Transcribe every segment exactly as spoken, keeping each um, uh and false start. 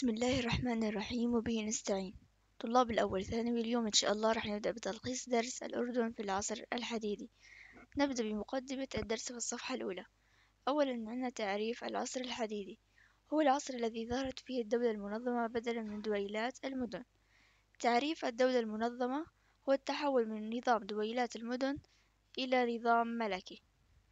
بسم الله الرحمن الرحيم وبه نستعين. طلاب الأول ثانوي، اليوم إن شاء الله رح نبدأ بتلخيص درس الأردن في العصر الحديدي. نبدأ بمقدمة الدرس في الصفحة الأولى. أولا عندنا تعريف العصر الحديدي. هو العصر الذي ظهرت فيه الدولة المنظمة بدلا من دويلات المدن. تعريف الدولة المنظمة هو التحول من نظام دويلات المدن إلى نظام ملكي.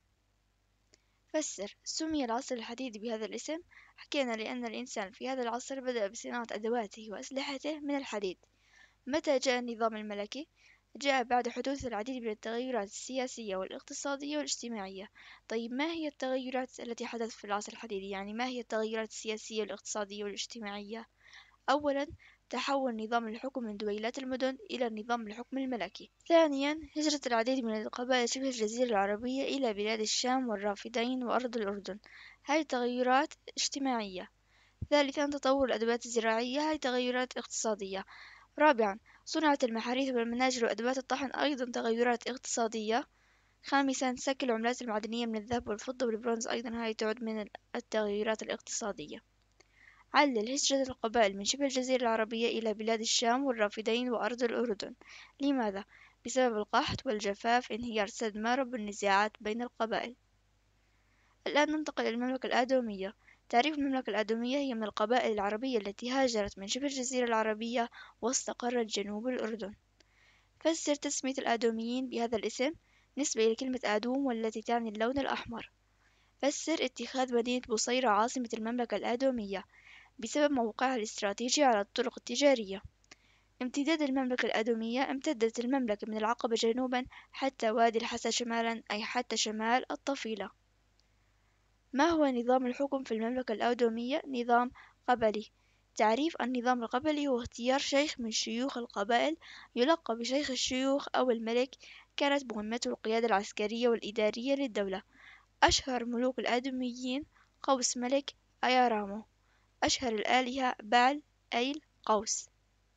فسر. سمي العصر الحديدي بهذا الاسم، حكينا لأن الإنسان في هذا العصر بدأ بصناعة أدواته وأسلحته من الحديد. متى جاء النظام الملكي؟ جاء بعد حدوث العديد من التغيرات السياسية والاقتصادية والاجتماعية. طيب، ما هي التغيرات التي حدثت في العصر الحديدي؟ يعني ما هي التغيرات السياسية والاقتصادية والاجتماعية؟ أولا، تحول نظام الحكم من دويلات المدن إلى نظام الحكم الملكي. ثانيا، هجرة العديد من القبائل شبه الجزيرة العربية إلى بلاد الشام والرافدين وأرض الأردن. هذه تغيرات اجتماعية. ثالثا، تطور الأدوات الزراعية. هذه تغيرات اقتصادية. رابعا، صناعة المحاريث والمناجل وأدوات الطحن، أيضا تغيرات اقتصادية. خامسا، سك العملات المعدنية من الذهب والفضة والبرونز، أيضا هذه تعد من التغيرات الاقتصادية. علل هجرة القبائل من شبه الجزيرة العربية إلى بلاد الشام والرافدين وأرض الأردن. لماذا؟ بسبب القحط والجفاف، انهيار سد مارب والنزاعات بين القبائل. الآن ننتقل إلى المملكة الآدومية. تعريف المملكة الآدومية هي من القبائل العربية التي هاجرت من شبه الجزيرة العربية واستقرت جنوب الأردن. فسر تسمية الآدوميين بهذا الاسم. نسبة إلى كلمة آدوم والتي تعني اللون الأحمر. فسر اتخاذ مدينة بصيرة عاصمة المملكة الآدومية بسبب موقعها الاستراتيجي على الطرق التجارية. امتداد المملكة الآدومية. امتدت المملكة من العقبة جنوبا حتى وادي الحسا شمالا، أي حتى شمال الطفيلة. ما هو نظام الحكم في المملكة الآدومية؟ نظام قبلي. تعريف النظام القبلي هو اختيار شيخ من شيوخ القبائل يلقب بشيخ الشيوخ أو الملك، كانت مهمته القيادة العسكرية والإدارية للدولة. أشهر ملوك الآدوميين قوس ملك أيارامو. أشهر الآلهة بعل، أيل، قوس.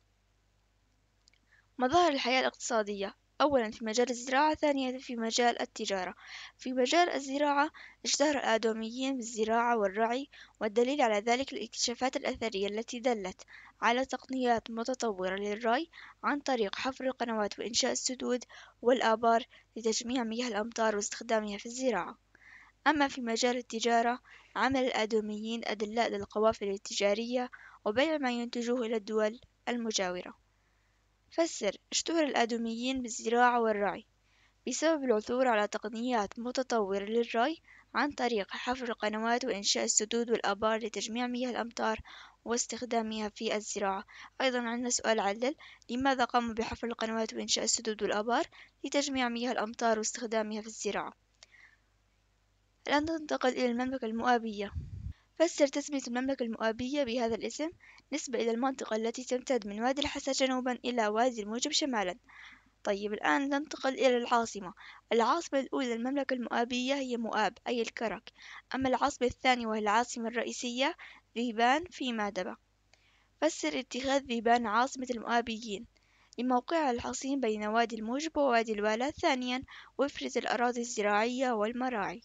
مظاهر الحياة الاقتصادية. أولا في مجال الزراعة. ثانيا في مجال التجارة. في مجال الزراعة، اشتهر الآدوميين بالزراعة والرعي، والدليل على ذلك الاكتشافات الأثرية التي دلت على تقنيات متطورة للري عن طريق حفر القنوات وإنشاء السدود والآبار لتجميع مياه الأمطار واستخدامها في الزراعة. أما في مجال التجارة، عمل الآدوميين أدلاء للقوافل التجارية وبيع ما ينتجوه إلى الدول المجاورة. فسر. اشتهر الآدوميين بالزراعة والرعي بسبب العثور على تقنيات متطورة للري عن طريق حفر القنوات وإنشاء السدود والآبار لتجميع مياه الأمطار واستخدامها في الزراعة. أيضا عندنا سؤال علل. لماذا قاموا بحفر القنوات وإنشاء السدود والآبار؟ لتجميع مياه الأمطار واستخدامها في الزراعة. الآن ننتقل إلى المملكة المؤابية. فسر تسمية المملكة المؤابية بهذا الاسم. نسبة إلى المنطقة التي تمتد من وادي الحسا جنوبا إلى وادي الموجب شمالا. طيب، الآن ننتقل إلى العاصمة. العاصمة الأولى للمملكة المؤابية هي مؤاب، أي الكرك. أما العاصمة الثانية وهي العاصمة الرئيسية ذيبان في مادبة. فسر اتخاذ ذيبان عاصمة المؤابيين. لموقعها الحصين بين وادي الموجب ووادي الوالا. ثانيا، وفرة الأراضي الزراعية والمراعي.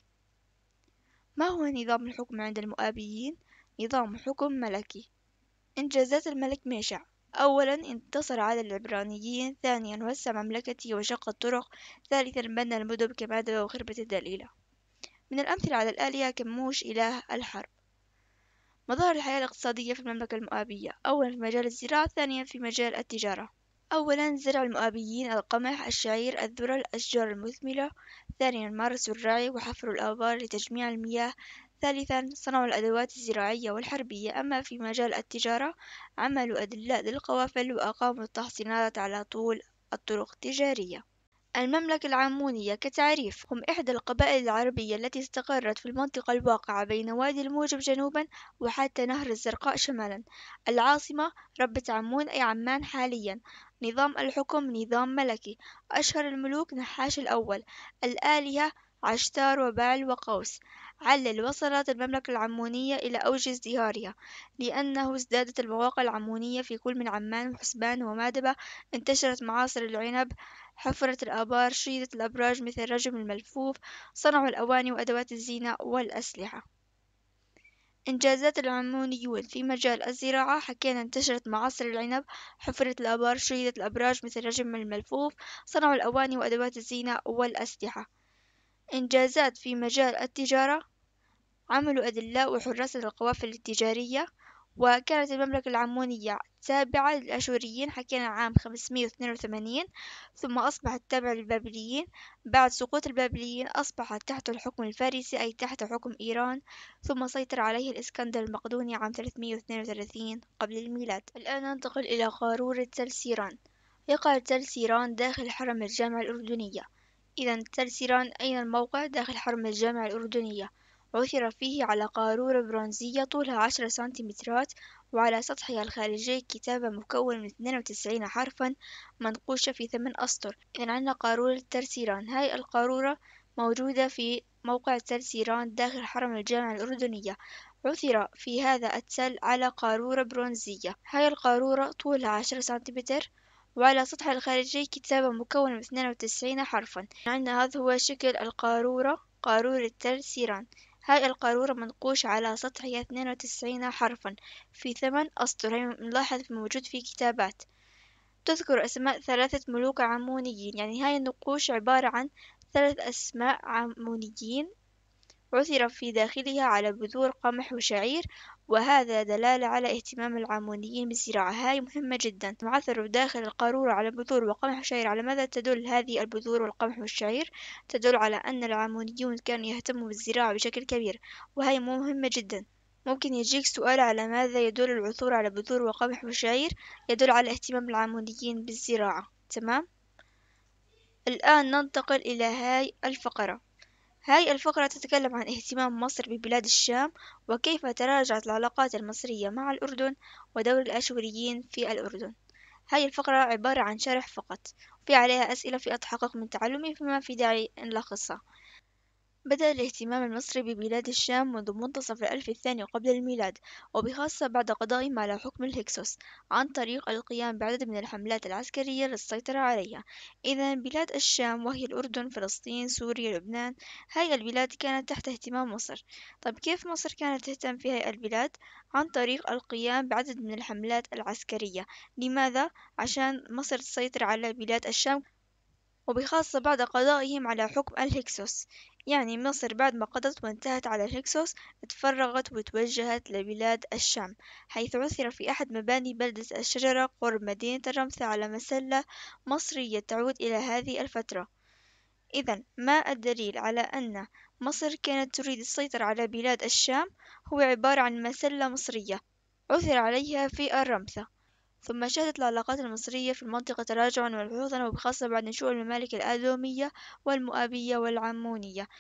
ما هو نظام الحكم عند المؤابيين؟ نظام حكم ملكي. إنجازات الملك ميشع. أولا، انتصر على العبرانيين. ثانيا، وسع مملكته وشق الطرق. ثالثا، بنى المدن كمادة وخربة الدليلة. من الأمثلة على الآلهة كموش إله الحرب. مظاهر الحياة الاقتصادية في المملكة المؤابية. أولا في مجال الزراعة. ثانيا في مجال التجارة. أولا، زرع المؤابيين القمح، الشعير، الذرة، الأشجار المثمرة. ثانيا، مارسوا الرعي وحفروا الآبار لتجميع المياه. ثالثا، صنعوا الأدوات الزراعية والحربية. أما في مجال التجارة، عملوا أدلاء للقوافل وأقاموا التحصينات على طول الطرق التجارية. المملكة العمونية كتعريف. هم إحدى القبائل العربية التي استقرت في المنطقة الواقعة بين وادي الموجب جنوبا وحتى نهر الزرقاء شمالا. العاصمة ربة عمون، أي عمان حاليا. نظام الحكم نظام ملكي. أشهر الملوك نحاش الأول. الآلهة عشتار وبعل وقوس. علل. وصلت المملكة العمونية إلى أوج ازدهارها لأنه ازدادت المواقع العمونية في كل من عمان وحسبان ومادبة. انتشرت معاصر العنب، حفرت الآبار، شيدت الأبراج مثل رجم الملفوف، صنعوا الأواني وأدوات الزينة والأسلحة. إنجازات العمونيون في مجال الزراعة، حكينا انتشرت معاصر العنب، حفرت الآبار، شيدت الأبراج مثل رجم الملفوف، صنعوا الأواني وأدوات الزينة والأسلحة. إنجازات في مجال التجارة، عملوا أدلاء وحراس للقوافل التجارية. وكانت المملكة العمونية تابعة للأشوريين، حكينا عام خمسمائة واثنين وثمانين، ثم أصبحت تابعة للبابليين. بعد سقوط البابليين أصبحت تحت الحكم الفارسي، أي تحت حكم إيران، ثم سيطر عليه الإسكندر المقدوني عام ثلاثمائة واثنين وثلاثين قبل الميلاد. الآن ننتقل إلى قارورة تل سيران. يقع تل سيران داخل حرم الجامعة الأردنية. إذا تل سيران أين الموقع؟ داخل حرم الجامعة الأردنية. عثر فيه على قارورة برونزية طولها عشرة سنتيمترات، وعلى سطحها الخارجي كتابة مكونة من اثنين وتسعين حرفا منقوشة في ثمان أسطر. إذا عندنا قارورة تل سيران. هاي القارورة موجودة في موقع تل سيران داخل حرم الجامعة الأردنية. عثر في هذا التل على قارورة برونزية. هاي القارورة طولها عشرة سنتيمتر، وعلى سطحها الخارجي كتابة مكونة من اثنين وتسعين حرفا. عندنا هذا هو شكل القارورة، قارورة تل سيران. هاي القارورة منقوش على سطحها اثنين وتسعين حرفا في ثمان أسطر. هي نلاحظ موجود في كتابات تذكر أسماء ثلاثة ملوك عمونيين. يعني هاي النقوش عبارة عن ثلاث أسماء عمونيين عثر في داخلها على بذور قمح وشعير، وهذا دلالة على اهتمام العمونيين بالزراعة. هاي مهمة جدا. عثروا داخل القارورة على بذور وقمح وشعير. على ماذا تدل هذه البذور والقمح والشعير؟ تدل على أن العمونيون كانوا يهتموا بالزراعة بشكل كبير، وهي مهمة جدا. ممكن يجيك سؤال على ماذا يدل العثور على بذور وقمح وشعير؟ يدل على اهتمام العمونيين بالزراعة. تمام. الآن ننتقل إلى هاي الفقرة. هاي الفقرة تتكلم عن اهتمام مصر ببلاد الشام، وكيف تراجعت العلاقات المصرية مع الأردن ودور الآشوريين في الأردن. هاي الفقرة عبارة عن شرح فقط، في عليها أسئلة في أتحقق من تعلمي، فما في داعي نلخصها. بدأ الاهتمام المصري ببلاد الشام منذ منتصف الألف الثاني قبل الميلاد، وبخاصة بعد قضائهم على حكم الهكسوس، عن طريق القيام بعدد من الحملات العسكرية للسيطرة عليها. إذا بلاد الشام وهي الأردن، فلسطين، سوريا، لبنان، هاي البلاد كانت تحت اهتمام مصر. طيب كيف مصر كانت تهتم في هاي البلاد؟ عن طريق القيام بعدد من الحملات العسكرية. لماذا؟ عشان مصر تسيطر على بلاد الشام، وبخاصة بعد قضائهم على حكم الهكسوس. يعني مصر بعد ما قضت وانتهت على الهكسوس تفرغت وتوجهت لبلاد الشام، حيث عثر في أحد مباني بلدة الشجرة قرب مدينة الرمثة على مسلة مصرية تعود إلى هذه الفترة. إذا ما الدليل على أن مصر كانت تريد السيطرة على بلاد الشام؟ هو عبارة عن مسلة مصرية عثر عليها في الرمثة. ثم شهدت العلاقات المصرية في المنطقة تراجعًا ملحوظًا، وبخاصة بعد نشوء الممالك الآدومية والمؤابية والعمونية.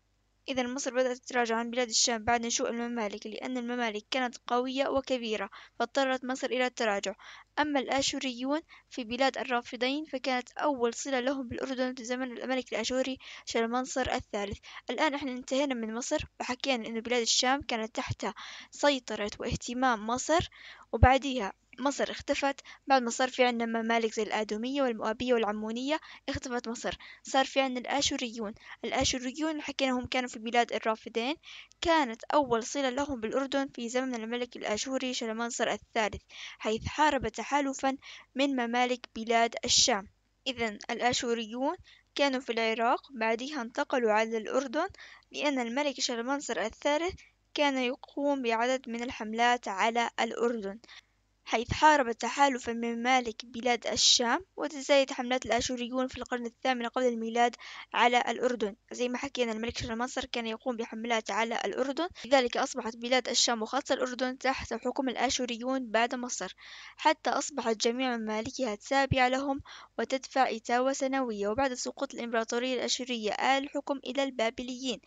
إذا مصر بدأت تتراجع عن بلاد الشام بعد نشوء الممالك، لأن الممالك كانت قوية وكبيرة، فاضطرت مصر إلى التراجع. أما الآشوريون في بلاد الرافدين، فكانت أول صلة لهم بالأردن في زمن الملك الآشوري شلمنصر الثالث. الآن احنا انتهينا من مصر، وحكينا إنه بلاد الشام كانت تحت سيطرة واهتمام مصر، وبعديها مصر اختفت. بعد ما صار في عندنا ممالك زي الآدومية والمؤابية والعمونية، اختفت مصر. صار في عندنا الآشوريون. الآشوريون اللي حكيناهم كانوا في بلاد الرافدين، كانت أول صلة لهم بالأردن في زمن الملك الآشوري شلمنصر الثالث، حيث حارب تحالفا من ممالك بلاد الشام. إذا الآشوريون كانوا في العراق، بعدها انتقلوا على الأردن، لأن الملك شلمنصر الثالث كان يقوم بعدد من الحملات على الأردن، حيث حارب تحالفا من ممالك بلاد الشام. وتزايد حملات الآشوريون في القرن الثامن قبل الميلاد على الأردن. زي ما حكينا الملك شلمنصر كان يقوم بحملات على الأردن، لذلك أصبحت بلاد الشام وخاصة الأردن تحت حكم الآشوريون بعد مصر، حتى أصبحت جميع ممالكها تابعة لهم وتدفع إتاوة سنوية. وبعد سقوط الإمبراطورية الأشورية آل الحكم إلى البابليين.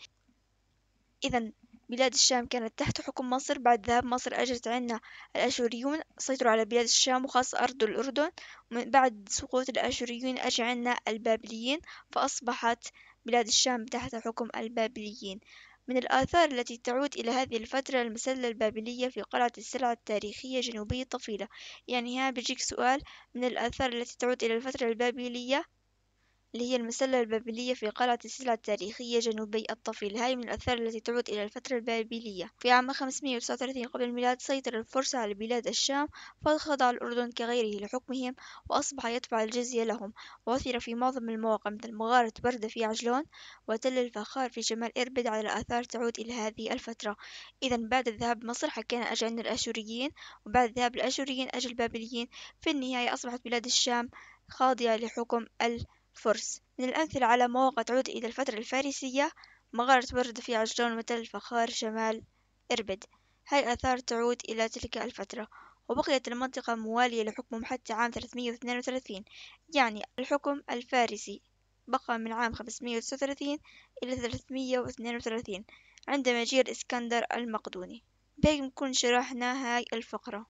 إذا بلاد الشام كانت تحت حكم مصر. بعد ذهاب مصر أجت عنا الآشوريون سيطروا على بلاد الشام وخاصة أرض الأردن. ومن بعد سقوط الآشوريين أجى عنا البابليين، فأصبحت بلاد الشام تحت حكم البابليين. من الآثار التي تعود إلى هذه الفترة المسلة البابلية في قلعة السلع التاريخية جنوبي طفيلة. يعني ها بيجيك سؤال من الآثار التي تعود إلى الفترة البابلية، اللي هي المسلة البابلية في قلعة السلع التاريخية جنوبي الطفيل. هاي من الآثار التي تعود إلى الفترة البابلية. في عام خمسمائة وتسعة وثلاثين قبل الميلاد سيطر الفرس على بلاد الشام، فخضع الأردن كغيره لحكمهم، وأصبح يدفع الجزية لهم. وعثر في معظم المواقع مثل مغارة بردة في عجلون وتل الفخار في شمال إربد على آثار تعود إلى هذه الفترة. إذا بعد الذهاب مصر حكينا أجى عنا الآشوريين، وبعد ذهاب الآشوريين أجى البابليين. في النهاية أصبحت بلاد الشام خاضعة لحكم الفرس. من الأمثلة على مواقع تعود إلى الفترة الفارسية مغارة بردة في عجلون وتل الفخار شمال إربد. هاي آثار تعود إلى تلك الفترة. وبقيت المنطقة موالية لحكمهم حتى عام ثلاثمائة واثنين وثلاثين، يعني الحكم الفارسي بقى من عام خمسمائة وتسعة وثلاثين إلى ثلاثمائة واثنين وثلاثين عند مجيء الإسكندر المقدوني. بهيك نكون شرحنا هاي الفقرة.